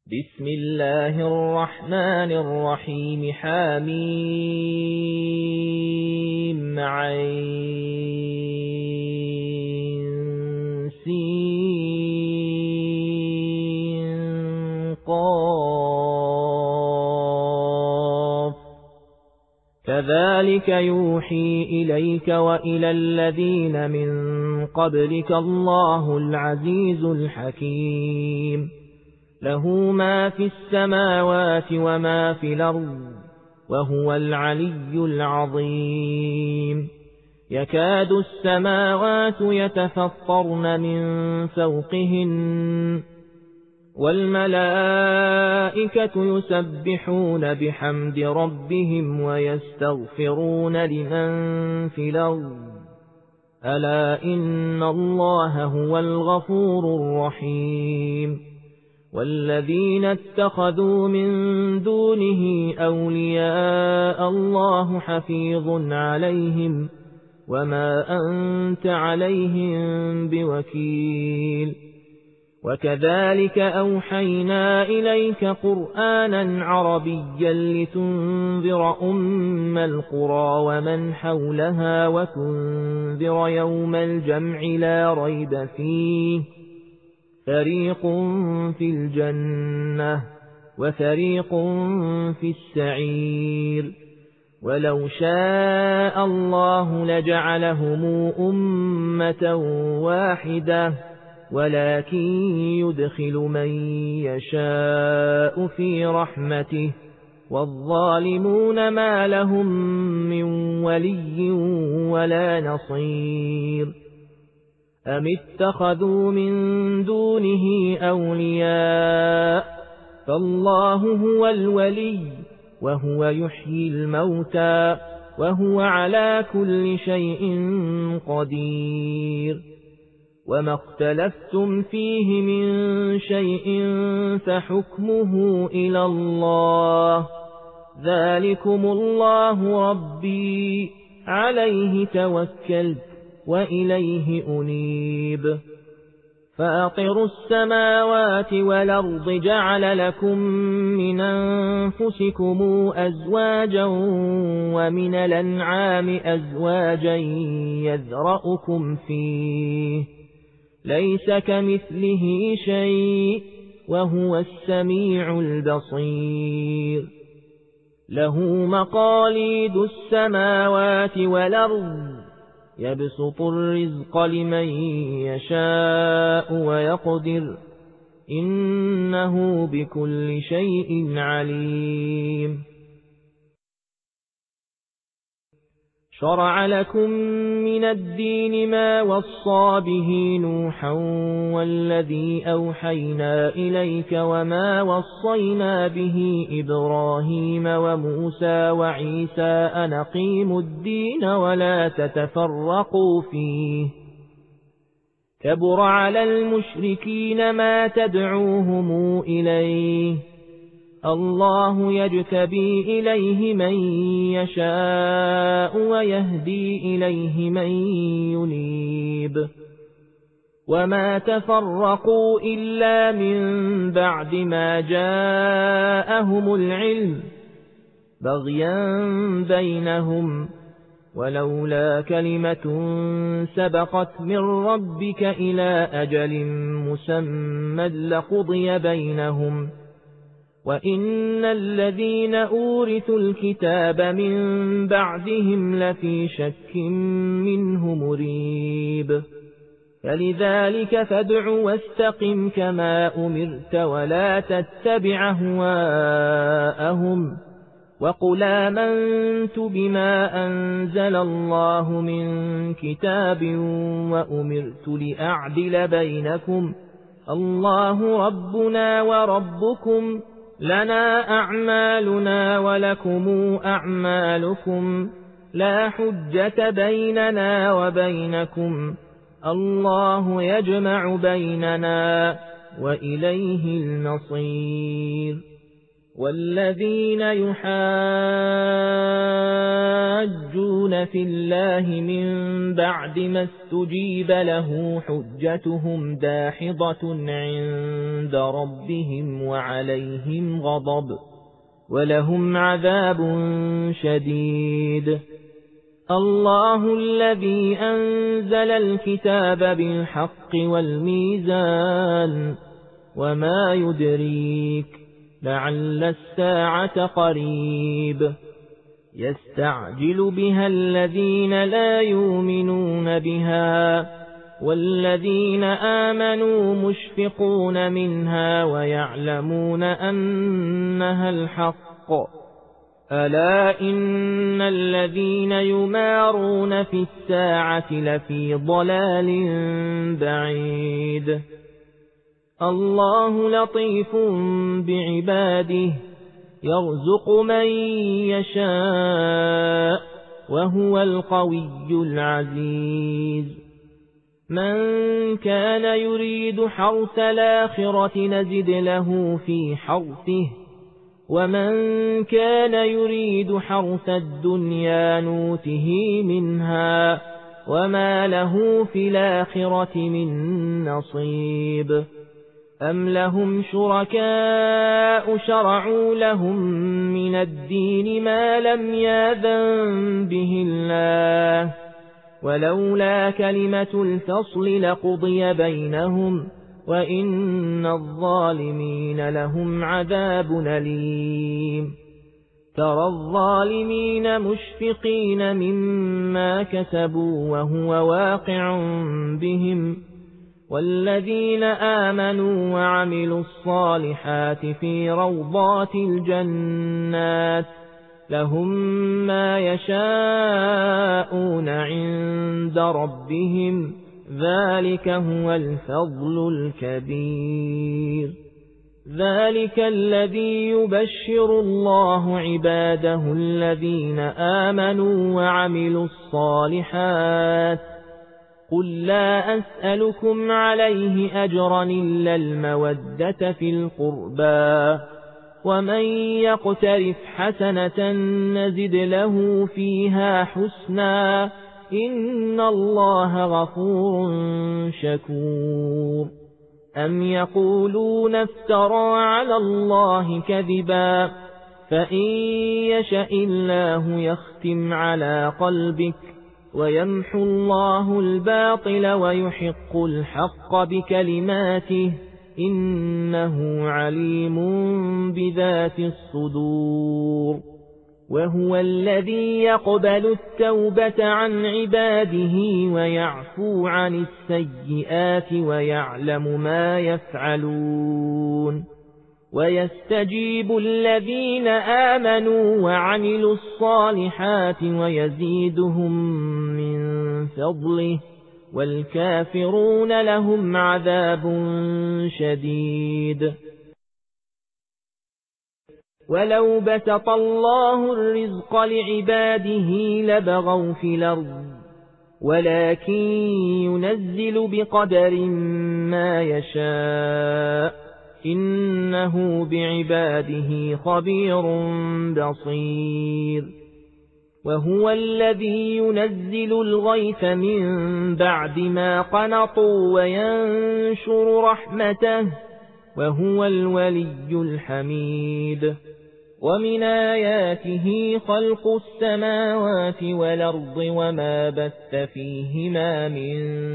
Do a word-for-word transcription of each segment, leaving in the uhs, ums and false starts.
بسم الله الرحمن الرحيم حميم عين سين قاف كذلك يوحي إليك وإلى الذين من قبلك الله العزيز الحكيم له ما في السماوات وما في الأرض وهو العلي العظيم يكاد السماوات يتفطرن من فوقهن والملائكة يسبحون بحمد ربهم ويستغفرون لمن في الأرض ألا إن الله هو الغفور الرحيم والذين اتخذوا من دونه أولياء الله حفيظ عليهم وما أنت عليهم بوكيل وكذلك أوحينا إليك قرآنا عربيا لتنذر أم القرى ومن حولها وتنذر يوم الجمع لا ريب فيه فريق في الجنة وفريق في السعير ولو شاء الله لجعلهم أمة واحدة ولكن يدخل من يشاء في رحمته والظالمون ما لهم من ولي ولا نصير أم اتخذوا من دونه أولياء فالله هو الولي وهو يحيي الموتى وهو على كل شيء قدير وما اختلفتم فيه من شيء فحكمه إلى الله ذلكم الله ربي عليه توكلت وإليه أنيب فأطر السماوات والأرض جعل لكم من أنفسكم أزواجا ومن الأنعام أزواجا يذرأكم فيه ليس كمثله شيء وهو السميع البصير له مقاليد السماوات والأرض يبسط الرزق لمن يشاء ويقدر إنه بكل شيء عليم شرع لكم من الدين ما وصى به نوحا والذي أوحينا إليك وما وصينا به إبراهيم وموسى وعيسى أن أقيموا الدين ولا تتفرقوا فيه كبر على المشركين ما تدعوهم إليه الله يجتبي إليه من يشاء ويهدي إليه من ينيب وما تفرقوا إلا من بعد ما جاءهم العلم بغيا بينهم ولولا كلمة سبقت من ربك إلى أجل مسمى لقضي بينهم وإن الذين أورثوا الكتاب من بعدهم لفي شك منه مريب فلذلك فادع واستقم كما أمرت ولا تتبع أهواءهم وقل آمنت بما أنزل الله من كتاب وأمرت لأعدل بينكم الله ربنا وربكم لنا أعمالنا ولكم أعمالكم لا حجة بيننا وبينكم الله يجمع بيننا وإليه المصير والذين يحاجون في الله من بعد ما استجيب له حجتهم داحضة عند عند ربهم وعليهم غضب ولهم عذاب شديد. الله الذي أنزل الكتاب بالحق والميزان وما يدريك لعل الساعة قريب. يستعجل بها الذين لا يؤمنون بها والذين آمنوا مشفقون منها ويعلمون أنها الحق. ألا إن الذين يمارون في الساعة لفي ضلال بعيد. الله لطيف بعباده يرزق من يشاء وهو القوي العزيز. من كان يريد حرث الآخرة نزد له في حرثه ومن كان يريد حرث الدنيا نوته منها وما له في الآخرة من نصيب. أم لهم شركاء شرعوا لهم من الدين ما لم يأذن به الله ولولا كلمة الفصل لقضي بينهم وإن الظالمين لهم عذاب أليم. ترى الظالمين مشفقين مما كسبوا وهو واقع بهم والذين آمنوا وعملوا الصالحات في روضات الجنات لهم ما يشاءون عند ربهم ذلك هو الفضل الكبير. ذلك الذي يبشر الله عباده الذين آمنوا وعملوا الصالحات. قل لا أسألكم عليه أجرا إلا المودة في القربى ومن يقترف حسنة نزد له فيها حسنا إن الله غفور شكور. أم يقولون افترى على الله كذبا فإن يشأ الله يختم على قلبك ويمحو الله الباطل ويحق الحق بكلماته إنه عليم بذات الصدور. وهو الذي يقبل التوبة عن عباده ويعفو عن السيئات ويعلم ما يفعلون. ويستجيب الذين آمنوا وعملوا الصالحات ويزيدهم من فضله والكافرون لهم عذاب شديد. ولو بسط الله الرزق لعباده لبغوا في الأرض ولكن ينزل بقدر ما يشاء إنه بعباده خبير بصير. وهو الذي ينزل الغيث من بعد ما قنطوا وينشر رحمته وهو الولي الحميد. ومن آياته خلق السماوات والأرض وما بث فيهما من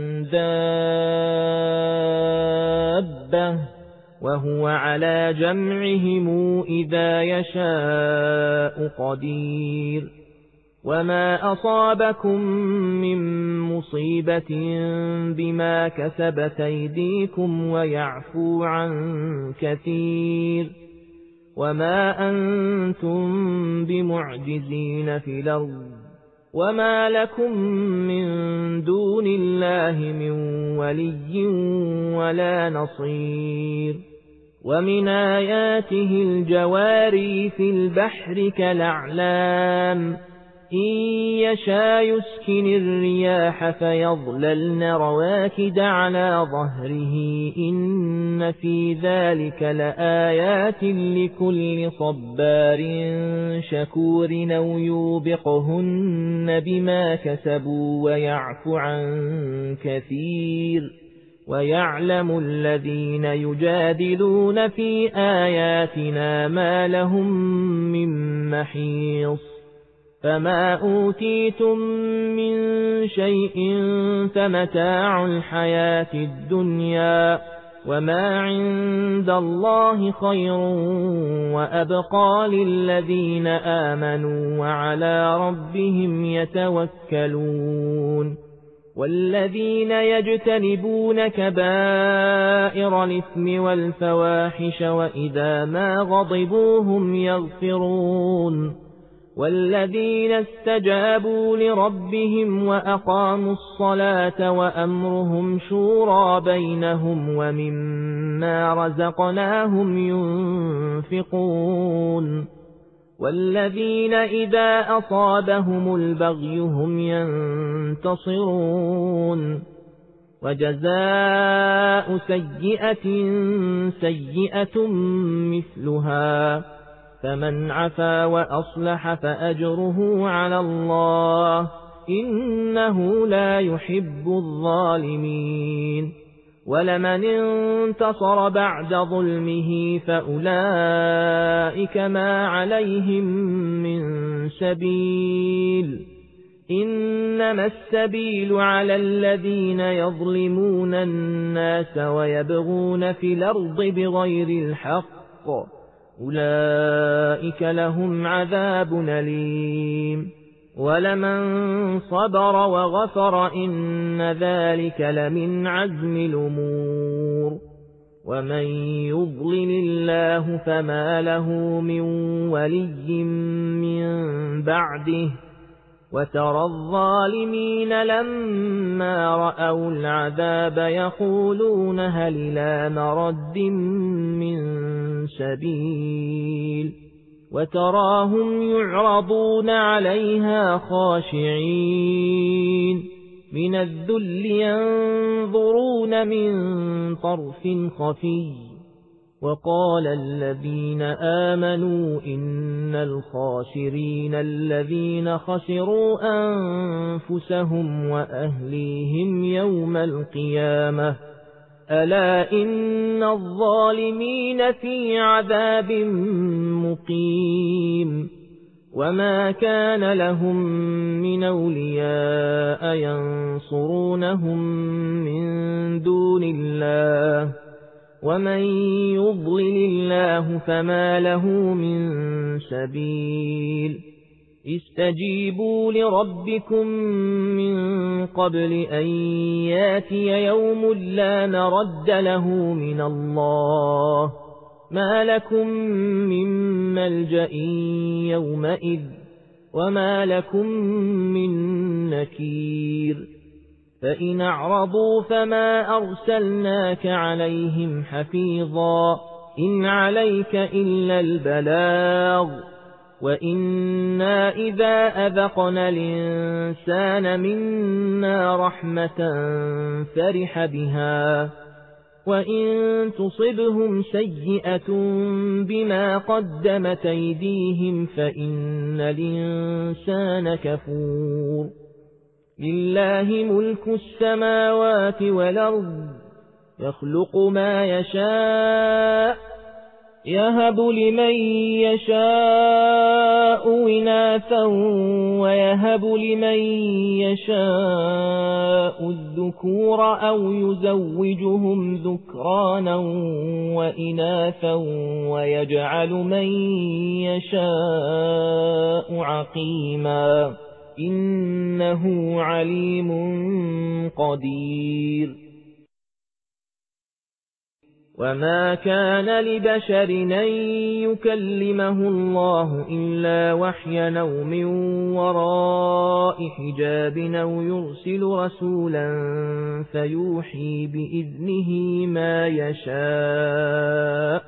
دابة وهو على جمعهم إذا يشاء قدير. وما أصابكم من مصيبة بما كسبت أيديكم ويعفو عن كثير. وما أنتم بمعجزين في الأرض وما لكم من دون الله من ولي ولا نصير. ومن آياته الجواري في البحر كالأعلام إن يشاء يسكن الرياح فيظللن رواكد على ظهره إن في ذلك لآيات لكل صبار شكور أو يوبقهن بما كسبوا ويعفو عن كثير. ويعلم الذين يجادلون في آياتنا ما لهم من محيص فما أوتيتم من شيء فمتاع الحياة الدنيا وما عند الله خير وأبقى للذين آمنوا وعلى ربهم يتوكلون والذين يجتنبون كبائر الإثم والفواحش وإذا ما غضبوا هم يغفرون والذين استجابوا لربهم وأقاموا الصلاة وأمرهم شورى بينهم ومما رزقناهم ينفقون والذين إذا أصابهم البغي هم ينتصرون وجزاء سيئة سيئة مثلها فمن عفا وأصلح فأجره على الله إنه لا يحب الظالمين ولمن انتصر بعد ظلمه فأولئك ما عليهم من سبيل إنما السبيل على الذين يظلمون الناس ويبغون في الأرض بغير الحق أولئك لهم عذاب أليم ولمن صبر وغفر إن ذلك لمن عزم الأمور ومن يضلل الله فما له من ولي من بعده وترى الظالمين لما رأوا العذاب يقولون هل إلى مرد من سبيل وتراهم يعرضون عليها خاشعين من الذل ينظرون من طرف خفي وقال الذين آمنوا إن الخاسرين الذين خسروا أنفسهم وأهليهم يوم القيامة ألا إن الظالمين في عذاب مقيم وما كان لهم من أولياء ينصرونهم من دون الله ومن يضلل الله فما له من سبيل استجيبوا لربكم من قبل أن ياتي يوم لا مرد له من الله ما لكم من ملجأ يومئذ وما لكم من نكير فإن أعرضوا فما أرسلناك عليهم حفيظا إن عليك إلا البلاغ وإنا إذا أذقنا الإنسان منا رحمة فرح بها وإن تصبهم سيئة بما قدمت أيديهم فإن الإنسان كفور لله ملك السماوات والأرض يخلق ما يشاء يهب لمن يشاء إناثا ويهب لمن يشاء الذكور أو يزوجهم ذكرانا وإناثا ويجعل من يشاء عقيما إنه عليم قدير وما كان لبشر أن يكلمه الله إلا وحيا أو من وراء حجاب أو يرسل رسولا فيوحي بإذنه ما يشاء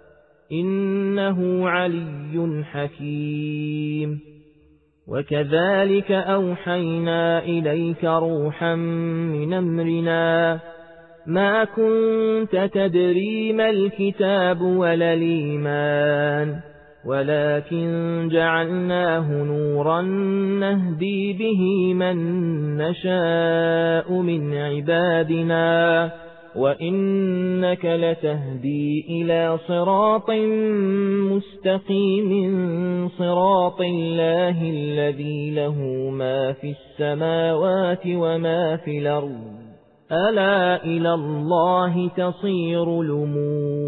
إنه علي حكيم وكذلك أوحينا إليك روحا من أمرنا ما كنت تدري ما الكتاب ولا الإيمان ولكن جعلناه نورا نهدي به من نشاء من عبادنا وإنك لتهدي إلى صراط مستقيم صراط الله الذي له ما في السماوات وما في الأرض ألا إلى الله تصير الأمور